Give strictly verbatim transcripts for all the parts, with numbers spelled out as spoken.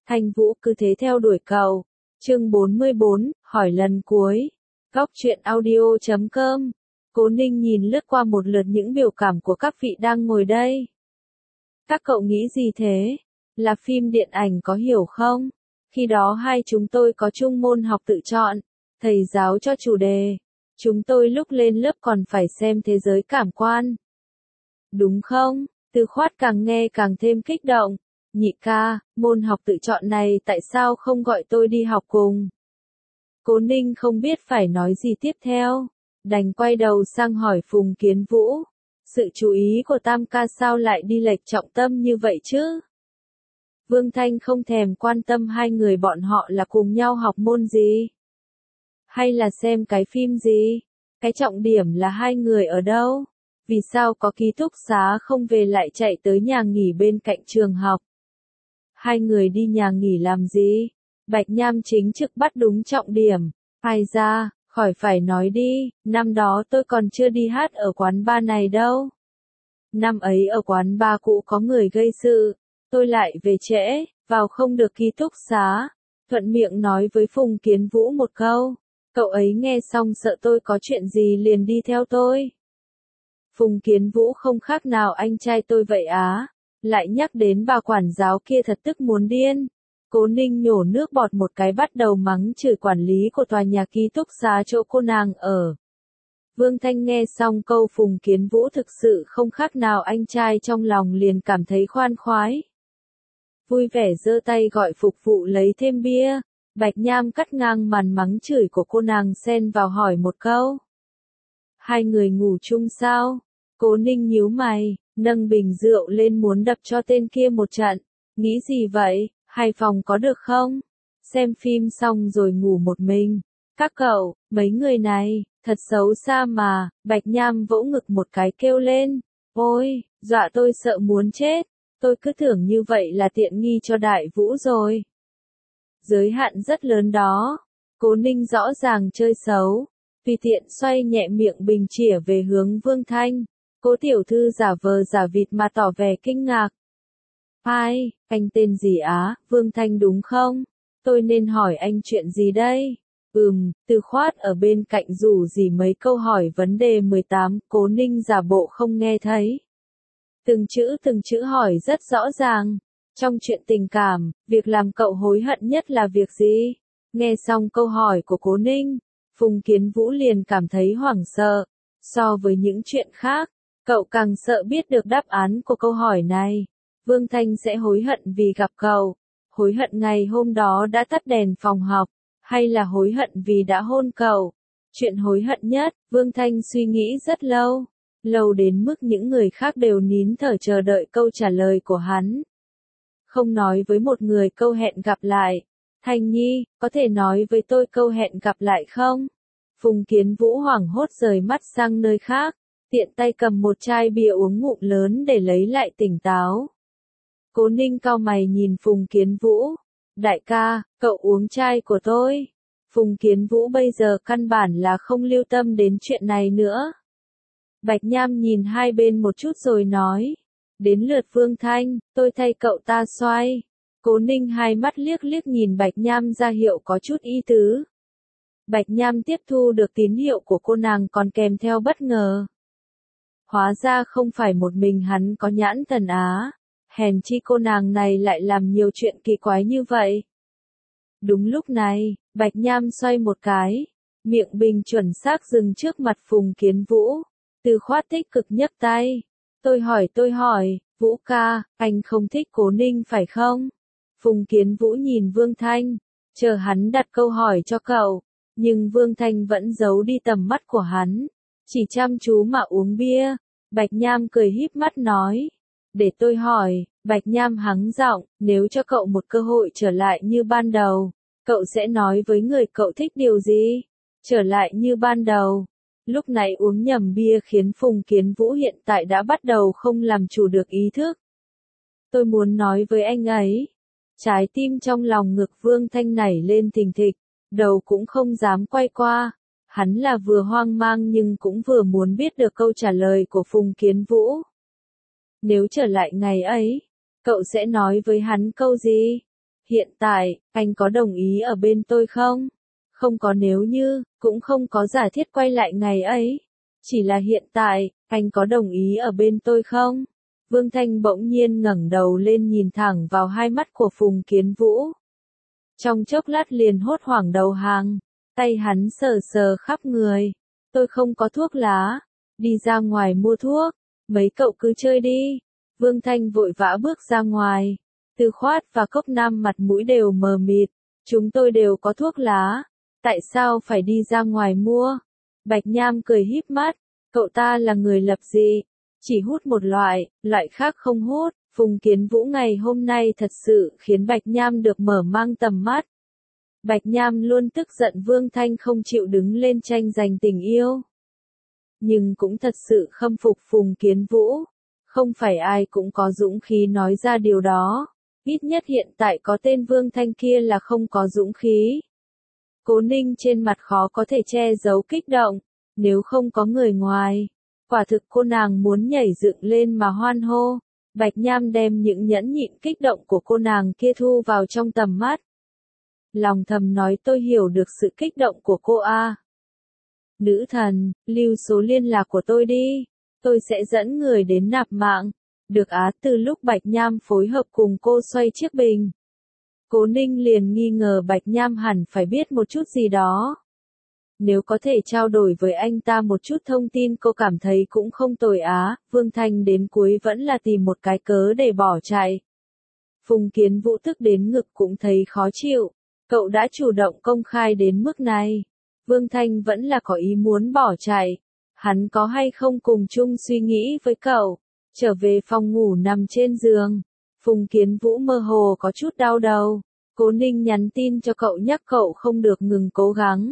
Thanh Vũ cứ thế theo đuổi cậu. Chương bốn mươi bốn, hỏi lần cuối. Góc truyện audio chấm com. Cố Ninh nhìn lướt qua một lượt những biểu cảm của các vị đang ngồi đây. Các cậu nghĩ gì thế? Là phim điện ảnh có hiểu không? Khi đó hai chúng tôi có chung môn học tự chọn, thầy giáo cho chủ đề. Chúng tôi lúc lên lớp còn phải xem thế giới cảm quan. Đúng không? Từ Khoát càng nghe càng thêm kích động. Nhị ca, môn học tự chọn này tại sao không gọi tôi đi học cùng? Cố Ninh không biết phải nói gì tiếp theo, đành quay đầu sang hỏi Phùng Kiến Vũ. Sự chú ý của Tam ca sao lại đi lệch trọng tâm như vậy chứ? Vương Thanh không thèm quan tâm hai người bọn họ là cùng nhau học môn gì? Hay là xem cái phim gì? Cái trọng điểm là hai người ở đâu? Vì sao có ký túc xá không về lại chạy tới nhà nghỉ bên cạnh trường học? Hai người đi nhà nghỉ làm gì? Bạch Nham chính trực bắt đúng trọng điểm. Ai ra, khỏi phải nói đi, năm đó tôi còn chưa đi hát ở quán bar này đâu. Năm ấy ở quán bar cũ có người gây sự, tôi lại về trễ, vào không được ký túc xá. Thuận miệng nói với Phùng Kiến Vũ một câu, cậu ấy nghe xong sợ tôi có chuyện gì liền đi theo tôi. Phùng Kiến Vũ không khác nào anh trai tôi vậy á, lại nhắc đến bà quản giáo kia thật tức muốn điên. Cố Ninh nhổ nước bọt một cái bắt đầu mắng chửi quản lý của tòa nhà ký túc xá chỗ cô nàng ở. Vương Thanh nghe xong câu Phùng Kiến Vũ thực sự không khác nào anh trai trong lòng liền cảm thấy khoan khoái. Vui vẻ giơ tay gọi phục vụ lấy thêm bia, Bạch Nham cắt ngang màn mắng chửi của cô nàng xen vào hỏi một câu. Hai người ngủ chung sao? Cố Ninh nhíu mày, nâng bình rượu lên muốn đập cho tên kia một trận. Nghĩ gì vậy? Hai phòng có được không? Xem phim xong rồi ngủ một mình. Các cậu, mấy người này, thật xấu xa mà. Bạch Nham vỗ ngực một cái kêu lên. Ôi, dọa tôi sợ muốn chết. Tôi cứ tưởng như vậy là tiện nghi cho Đại Vũ rồi. Giới hạn rất lớn đó. Cố Ninh rõ ràng chơi xấu. Vì tiện xoay nhẹ miệng bình chĩa về hướng Vương Thanh. Cố tiểu thư giả vờ giả vịt mà tỏ vẻ kinh ngạc. Ai, anh tên gì á, Vương Thanh đúng không? Tôi nên hỏi anh chuyện gì đây? Ừm, Từ Khoát ở bên cạnh rủ gì mấy câu hỏi vấn đề mười tám, Cố Ninh giả bộ không nghe thấy. Từng chữ từng chữ hỏi rất rõ ràng. Trong chuyện tình cảm, việc làm cậu hối hận nhất là việc gì? Nghe xong câu hỏi của Cố Ninh, Phùng Kiến Vũ liền cảm thấy hoảng sợ. So với những chuyện khác, cậu càng sợ biết được đáp án của câu hỏi này. Vương Thanh sẽ hối hận vì gặp cậu, hối hận ngày hôm đó đã tắt đèn phòng học, hay là hối hận vì đã hôn cậu. Chuyện hối hận nhất, Vương Thanh suy nghĩ rất lâu, lâu đến mức những người khác đều nín thở chờ đợi câu trả lời của hắn. Không nói với một người câu hẹn gặp lại. Thanh Nhi, có thể nói với tôi câu hẹn gặp lại không? Phùng Kiến Vũ hoảng hốt rời mắt sang nơi khác, tiện tay cầm một chai bia uống ngụm lớn để lấy lại tỉnh táo. Cố Ninh cau mày nhìn Phùng Kiến Vũ. Đại ca, cậu uống chai của tôi. Phùng Kiến Vũ bây giờ căn bản là không lưu tâm đến chuyện này nữa. Bạch Nham nhìn hai bên một chút rồi nói. Đến lượt Vương Thanh, tôi thay cậu ta xoay. Cố Ninh hai mắt liếc liếc nhìn Bạch Nham ra hiệu có chút ý tứ. Bạch Nham tiếp thu được tín hiệu của cô nàng còn kèm theo bất ngờ. Hóa ra không phải một mình hắn có nhãn thần á. Hèn chi cô nàng này lại làm nhiều chuyện kỳ quái như vậy. Đúng lúc này, Bạch Nham xoay một cái, miệng bình chuẩn xác dừng trước mặt Phùng Kiến Vũ. Từ Khoát tích cực nhấc tay. Tôi hỏi tôi hỏi, Vũ ca, anh không thích Cố Ninh phải không? Phùng Kiến Vũ nhìn Vương Thanh, chờ hắn đặt câu hỏi cho cậu, nhưng Vương Thanh vẫn giấu đi tầm mắt của hắn, chỉ chăm chú mà uống bia. Bạch Nham cười híp mắt nói. Để tôi hỏi, Bạch Nham hắng giọng, nếu cho cậu một cơ hội trở lại như ban đầu, cậu sẽ nói với người cậu thích điều gì? Trở lại như ban đầu. Lúc này uống nhầm bia khiến Phùng Kiến Vũ hiện tại đã bắt đầu không làm chủ được ý thức. Tôi muốn nói với anh ấy. Trái tim trong lòng ngực Vương Thanh nảy lên thình thịch, đầu cũng không dám quay qua. Hắn là vừa hoang mang nhưng cũng vừa muốn biết được câu trả lời của Phùng Kiến Vũ. Nếu trở lại ngày ấy, cậu sẽ nói với hắn câu gì? Hiện tại, anh có đồng ý ở bên tôi không? Không có nếu như, cũng không có giả thiết quay lại ngày ấy. Chỉ là hiện tại, anh có đồng ý ở bên tôi không? Vương Thanh bỗng nhiên ngẩng đầu lên nhìn thẳng vào hai mắt của Phùng Kiến Vũ. Trong chốc lát liền hốt hoảng đầu hàng, tay hắn sờ sờ khắp người. Tôi không có thuốc lá, đi ra ngoài mua thuốc, mấy cậu cứ chơi đi. Vương Thanh vội vã bước ra ngoài. Từ Khoát và Cốc Nam mặt mũi đều mờ mịt. Chúng tôi đều có thuốc lá, tại sao phải đi ra ngoài mua? Bạch Nham cười híp mắt, cậu ta là người lập dị, chỉ hút một loại, loại khác không hút. Phùng Kiến Vũ ngày hôm nay thật sự khiến Bạch Nham được mở mang tầm mắt. Bạch Nham luôn tức giận Vương Thanh không chịu đứng lên tranh giành tình yêu. Nhưng cũng thật sự khâm phục Phùng Kiến Vũ. Không phải ai cũng có dũng khí nói ra điều đó. Ít nhất hiện tại có tên Vương Thanh kia là không có dũng khí. Cố Ninh trên mặt khó có thể che giấu kích động. Nếu không có người ngoài, quả thực cô nàng muốn nhảy dựng lên mà hoan hô. Bạch Nham đem những nhẫn nhịn kích động của cô nàng kia thu vào trong tầm mắt. Lòng thầm nói tôi hiểu được sự kích động của cô a. Nữ thần, lưu số liên lạc của tôi đi. Tôi sẽ dẫn người đến nạp mạng. Được á. Từ lúc Bạch Nham phối hợp cùng cô xoay chiếc bình, Cố Ninh liền nghi ngờ Bạch Nham hẳn phải biết một chút gì đó. Nếu có thể trao đổi với anh ta một chút thông tin cô cảm thấy cũng không tồi á. Vương Thanh đến cuối vẫn là tìm một cái cớ để bỏ chạy. Phùng Kiến Vũ tức đến ngực cũng thấy khó chịu. Cậu đã chủ động công khai đến mức này. Vương Thanh vẫn là có ý muốn bỏ chạy. Hắn có hay không cùng chung suy nghĩ với cậu. Trở về phòng ngủ nằm trên giường. Phùng Kiến Vũ mơ hồ có chút đau đầu. Cố Ninh nhắn tin cho cậu nhắc cậu không được ngừng cố gắng.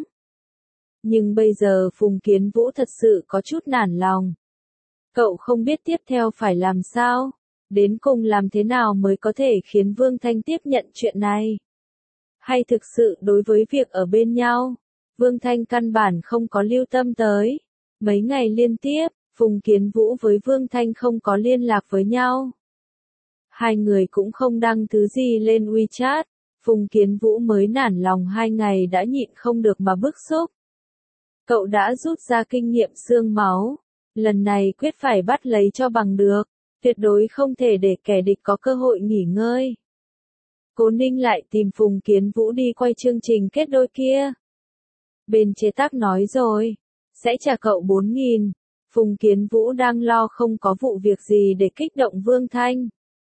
Nhưng bây giờ Phùng Kiến Vũ thật sự có chút nản lòng. Cậu không biết tiếp theo phải làm sao. Đến cùng làm thế nào mới có thể khiến Vương Thanh tiếp nhận chuyện này. Hay thực sự đối với việc ở bên nhau, Vương Thanh căn bản không có lưu tâm tới. Mấy ngày liên tiếp, Phùng Kiến Vũ với Vương Thanh không có liên lạc với nhau. Hai người cũng không đăng thứ gì lên WeChat. Phùng Kiến Vũ mới nản lòng hai ngày đã nhịn không được mà bức xúc. Cậu đã rút ra kinh nghiệm xương máu. Lần này quyết phải bắt lấy cho bằng được. Tuyệt đối không thể để kẻ địch có cơ hội nghỉ ngơi. Cố Ninh lại tìm Phùng Kiến Vũ đi quay chương trình kết đôi kia. Bên chế tác nói rồi, sẽ trả cậu bốn nghìn. Phùng Kiến Vũ đang lo không có vụ việc gì để kích động Vương Thanh.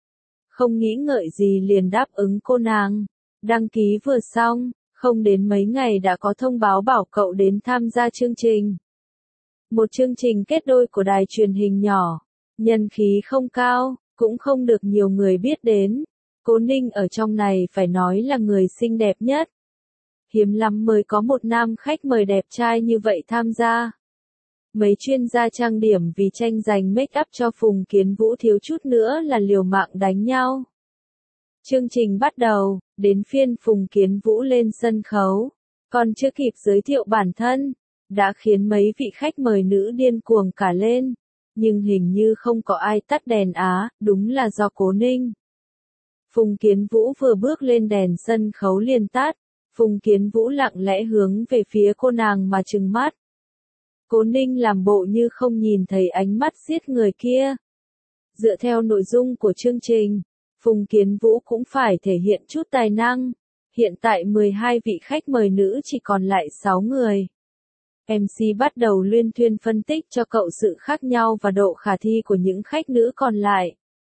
Không nghĩ ngợi gì liền đáp ứng cô nàng. Đăng ký vừa xong, không đến mấy ngày đã có thông báo bảo cậu đến tham gia chương trình. Một chương trình kết đôi của đài truyền hình nhỏ. Nhân khí không cao, cũng không được nhiều người biết đến. Cố Ninh ở trong này phải nói là người xinh đẹp nhất. Hiếm lắm mới có một nam khách mời đẹp trai như vậy tham gia. Mấy chuyên gia trang điểm vì tranh giành make up cho Phùng Kiến Vũ thiếu chút nữa là liều mạng đánh nhau. Chương trình bắt đầu, đến phiên Phùng Kiến Vũ lên sân khấu. Còn chưa kịp giới thiệu bản thân, đã khiến mấy vị khách mời nữ điên cuồng cả lên. Nhưng hình như không có ai tắt đèn á, đúng là do Cố Ninh. Phùng Kiến Vũ vừa bước lên đèn sân khấu liền tắt. Phùng Kiến Vũ lặng lẽ hướng về phía cô nàng mà trừng mắt. Cố Ninh làm bộ như không nhìn thấy ánh mắt giết người kia. Dựa theo nội dung của chương trình, Phùng Kiến Vũ cũng phải thể hiện chút tài năng. Hiện tại mười hai vị khách mời nữ chỉ còn lại sáu người. em xê bắt đầu luyên thuyên phân tích cho cậu sự khác nhau và độ khả thi của những khách nữ còn lại.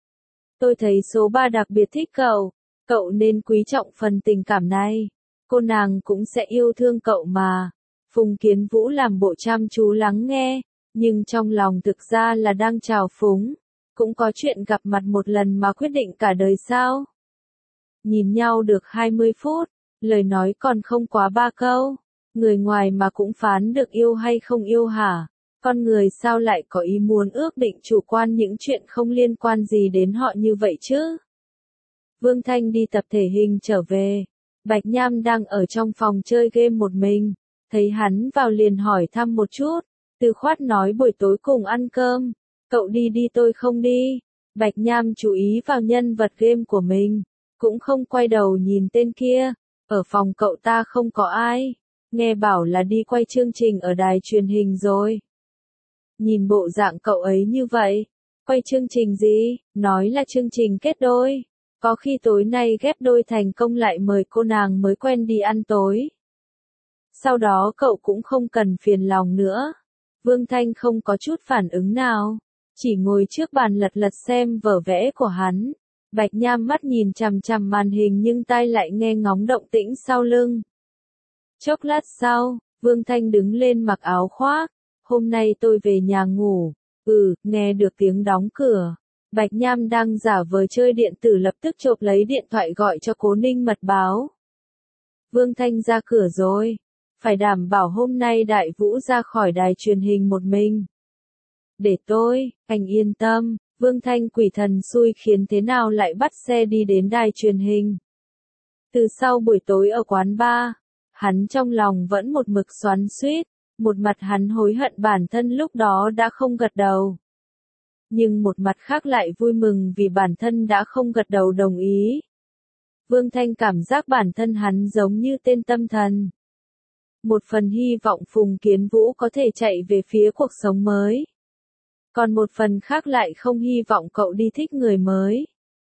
Tôi thấy số ba đặc biệt thích cậu. Cậu nên quý trọng phần tình cảm này. Cô nàng cũng sẽ yêu thương cậu mà. Phùng Kiến Vũ làm bộ chăm chú lắng nghe, nhưng trong lòng thực ra là đang trào phúng. Cũng có chuyện gặp mặt một lần mà quyết định cả đời sao? Nhìn nhau được hai mươi phút, lời nói còn không quá ba câu. Người ngoài mà cũng phán được yêu hay không yêu hả? Con người sao lại có ý muốn ước định chủ quan những chuyện không liên quan gì đến họ như vậy chứ? Vương Thanh đi tập thể hình trở về. Bạch Nham đang ở trong phòng chơi game một mình. Thấy hắn vào liền hỏi thăm một chút. Từ Khoát nói buổi tối cùng ăn cơm. Cậu đi đi tôi không đi. Bạch Nham chú ý vào nhân vật game của mình. cũng không quay đầu nhìn tên kia. Ở phòng cậu ta không có ai. Nghe bảo là đi quay chương trình ở đài truyền hình rồi. Nhìn bộ dạng cậu ấy như vậy. Quay chương trình gì? Nói là chương trình kết đôi. Có khi tối nay ghép đôi thành công lại mời cô nàng mới quen đi ăn tối. Sau đó cậu cũng không cần phiền lòng nữa. Vương Thanh không có chút phản ứng nào. Chỉ ngồi trước bàn lật lật xem vở vẽ của hắn. Bạch Nham mắt nhìn chằm chằm màn hình nhưng tai lại nghe ngóng động tĩnh sau lưng. Chốc lát sau, Vương Thanh đứng lên mặc áo khoác. Hôm nay tôi về nhà ngủ. Ừ, nghe được tiếng đóng cửa. Bạch Nham đang giả vờ chơi điện tử lập tức chộp lấy điện thoại gọi cho Cố Ninh mật báo. Vương Thanh ra cửa rồi. Phải đảm bảo hôm nay Đại Vũ ra khỏi đài truyền hình một mình. Để tôi, anh yên tâm. Vương Thanh quỷ thần xui khiến thế nào lại bắt xe đi đến đài truyền hình. Từ sau buổi tối ở quán bar, hắn trong lòng vẫn một mực xoắn xuýt, một mặt hắn hối hận bản thân lúc đó đã không gật đầu. Nhưng một mặt khác lại vui mừng vì bản thân đã không gật đầu đồng ý. Vương Thanh cảm giác bản thân hắn giống như tên tâm thần. Một phần hy vọng Phùng Kiến Vũ có thể chạy về phía cuộc sống mới. Còn một phần khác lại không hy vọng cậu đi thích người mới.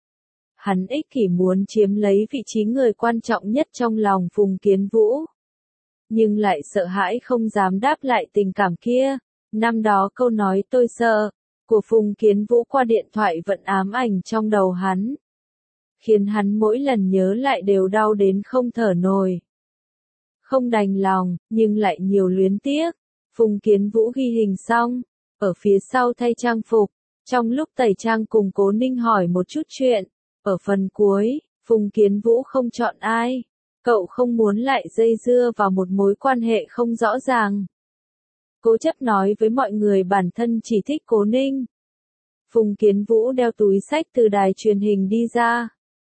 Hắn ích kỷ muốn chiếm lấy vị trí người quan trọng nhất trong lòng Phùng Kiến Vũ. Nhưng lại sợ hãi không dám đáp lại tình cảm kia. Năm đó câu nói tôi sợ của Phùng Kiến Vũ qua điện thoại vẫn ám ảnh trong đầu hắn. Khiến hắn mỗi lần nhớ lại đều đau đến không thở nổi. Không đành lòng, nhưng lại nhiều luyến tiếc. Phùng Kiến Vũ ghi hình xong. Ở phía sau thay trang phục, trong lúc tẩy trang cùng Cố Ninh hỏi một chút chuyện. Ở phần cuối, Phùng Kiến Vũ không chọn ai. Cậu không muốn lại dây dưa vào một mối quan hệ không rõ ràng. Cố chấp nói với mọi người bản thân chỉ thích Cố Ninh. Phùng Kiến Vũ đeo túi xách từ đài truyền hình đi ra.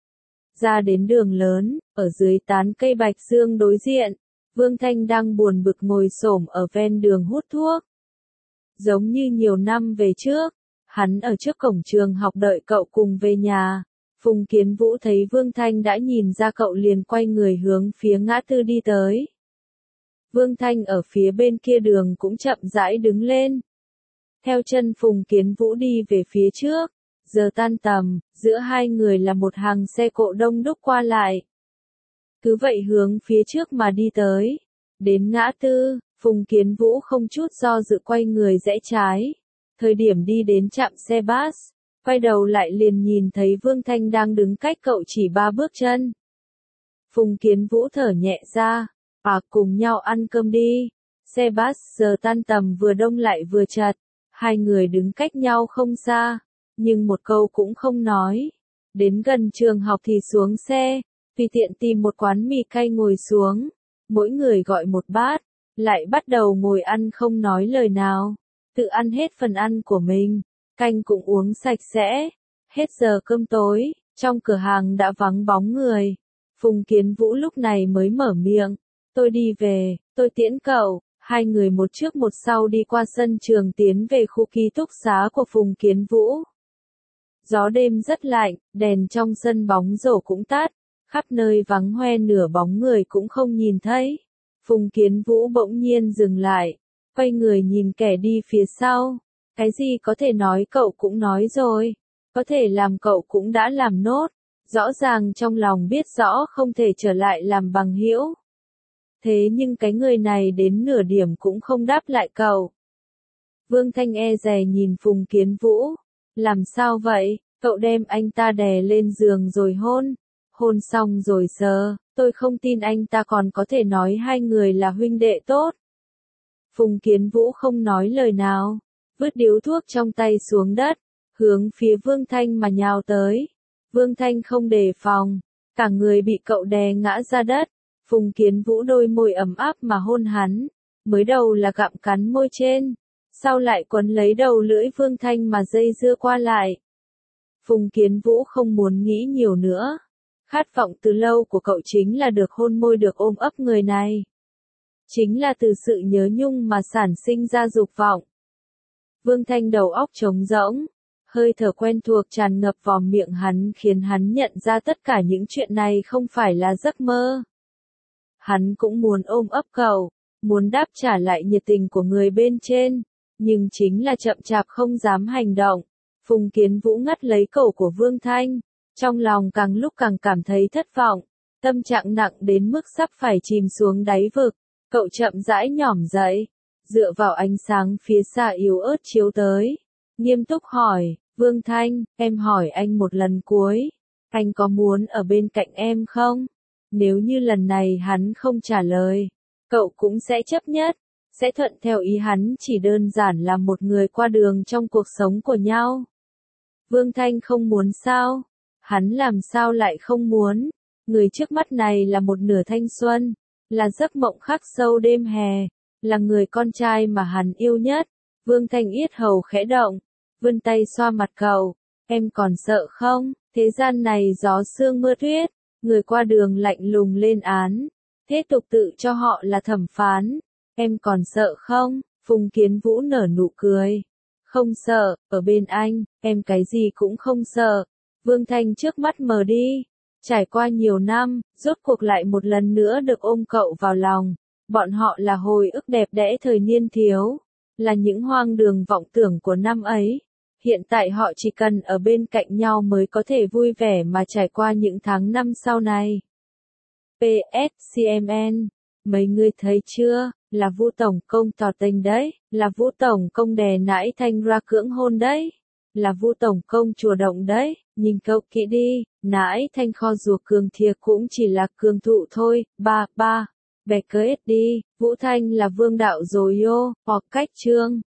Ra đến đường lớn, ở dưới tán cây bạch dương đối diện, Vương Thanh đang buồn bực ngồi xổm ở ven đường hút thuốc. Giống như nhiều năm về trước, hắn ở trước cổng trường học đợi cậu cùng về nhà. Phùng Kiến Vũ thấy Vương Thanh đã nhìn ra cậu liền quay người hướng phía ngã tư đi tới. Vương Thanh ở phía bên kia đường cũng chậm rãi đứng lên. Theo chân Phùng Kiến Vũ đi về phía trước. Giờ tan tầm, giữa hai người là một hàng xe cộ đông đúc qua lại. Cứ vậy hướng phía trước mà đi tới. Đến ngã tư, Phùng Kiến Vũ không chút do dự quay người rẽ trái. Thời điểm đi đến trạm xe bus, quay đầu lại liền nhìn thấy Vương Thanh đang đứng cách cậu chỉ ba bước chân. Phùng Kiến Vũ thở nhẹ ra, à cùng nhau ăn cơm đi. Xe bus giờ tan tầm vừa đông lại vừa chật, hai người đứng cách nhau không xa, nhưng một câu cũng không nói. Đến gần trường học thì xuống xe, tùy tiện tìm một quán mì cay ngồi xuống, mỗi người gọi một bát, lại bắt đầu ngồi ăn không nói lời nào, tự ăn hết phần ăn của mình, canh cũng uống sạch sẽ. Hết giờ cơm tối, trong cửa hàng đã vắng bóng người. Phùng Kiến Vũ lúc này mới mở miệng, tôi đi về, tôi tiễn cậu. Hai người một trước một sau đi qua sân trường tiến về khu ký túc xá của Phùng Kiến Vũ. Gió đêm rất lạnh, đèn trong sân bóng rổ cũng tắt, khắp nơi vắng hoe nửa bóng người cũng không nhìn thấy. Phùng Kiến Vũ bỗng nhiên dừng lại, quay người nhìn kẻ đi phía sau. Cái gì có thể nói cậu cũng nói rồi, có thể làm cậu cũng đã làm nốt, rõ ràng trong lòng biết rõ không thể trở lại làm bằng hữu. Thế nhưng cái người này đến nửa điểm cũng không đáp lại cậu. Vương Thanh e dè nhìn Phùng Kiến Vũ. Làm sao vậy, cậu đem anh ta đè lên giường rồi hôn. Hôn xong rồi sờ, tôi không tin anh ta còn có thể nói hai người là huynh đệ tốt. Phùng Kiến Vũ không nói lời nào, vứt điếu thuốc trong tay xuống đất, hướng phía Vương Thanh mà nhào tới. Vương Thanh không đề phòng, cả người bị cậu đè ngã ra đất. Phùng Kiến Vũ đôi môi ấm áp mà hôn hắn, mới đầu là gặm cắn môi trên, sau lại quấn lấy đầu lưỡi Vương Thanh mà dây dưa qua lại. Phùng Kiến Vũ không muốn nghĩ nhiều nữa, khát vọng từ lâu của cậu chính là được hôn môi được ôm ấp người này. Chính là từ sự nhớ nhung mà sản sinh ra dục vọng. Vương Thanh đầu óc trống rỗng, Hơi thở quen thuộc tràn ngập vào miệng hắn khiến hắn nhận ra tất cả những chuyện này không phải là giấc mơ. Hắn cũng muốn ôm ấp cậu, muốn đáp trả lại nhiệt tình của người bên trên, nhưng chính là chậm chạp không dám hành động. Phùng Kiến Vũ ngắt lấy cổ của Vương Thanh, trong lòng càng lúc càng cảm thấy thất vọng, tâm trạng nặng đến mức sắp phải chìm xuống đáy vực. Cậu chậm rãi nhỏm dậy, dựa vào ánh sáng phía xa yếu ớt chiếu tới, nghiêm túc hỏi, Vương Thanh, em hỏi anh một lần cuối, anh có muốn ở bên cạnh em không? Nếu như lần này hắn không trả lời, cậu cũng sẽ chấp nhất, sẽ thuận theo ý hắn, chỉ đơn giản là một người qua đường trong cuộc sống của nhau. Vương Thanh không muốn sao? Hắn làm sao lại không muốn? Người trước mắt này là một nửa thanh xuân, là giấc mộng khắc sâu đêm hè, là người con trai mà hắn yêu nhất. Vương Thanh yết hầu khẽ động, vươn tay xoa mặt cậu, em còn sợ không? Thế gian này gió sương mưa tuyết, người qua đường lạnh lùng lên án, thế tục tự cho họ là thẩm phán, em còn sợ không? Phùng Kiến Vũ nở nụ cười, không sợ, ở bên anh, em cái gì cũng không sợ. Vương Thanh trước mắt mờ đi, trải qua nhiều năm, rốt cuộc lại một lần nữa được ôm cậu vào lòng, bọn họ là hồi ức đẹp đẽ thời niên thiếu, là những hoang đường vọng tưởng của năm ấy. Hiện tại họ chỉ cần ở bên cạnh nhau mới có thể vui vẻ mà trải qua những tháng năm sau này. pê ét xê em en, mấy người thấy chưa, là Vu Tổng Công tỏ tình đấy, là Vu Tổng Công đè nãi Thanh ra cưỡng hôn đấy, là Vu Tổng Công chùa động đấy, nhìn cậu kỹ đi, nãi Thanh kho rùa cường thìa cũng chỉ là cường thụ thôi, ba, ba, bè cơ ít đi, Vũ Thanh là vương đạo rồi yo, hoặc cách trương.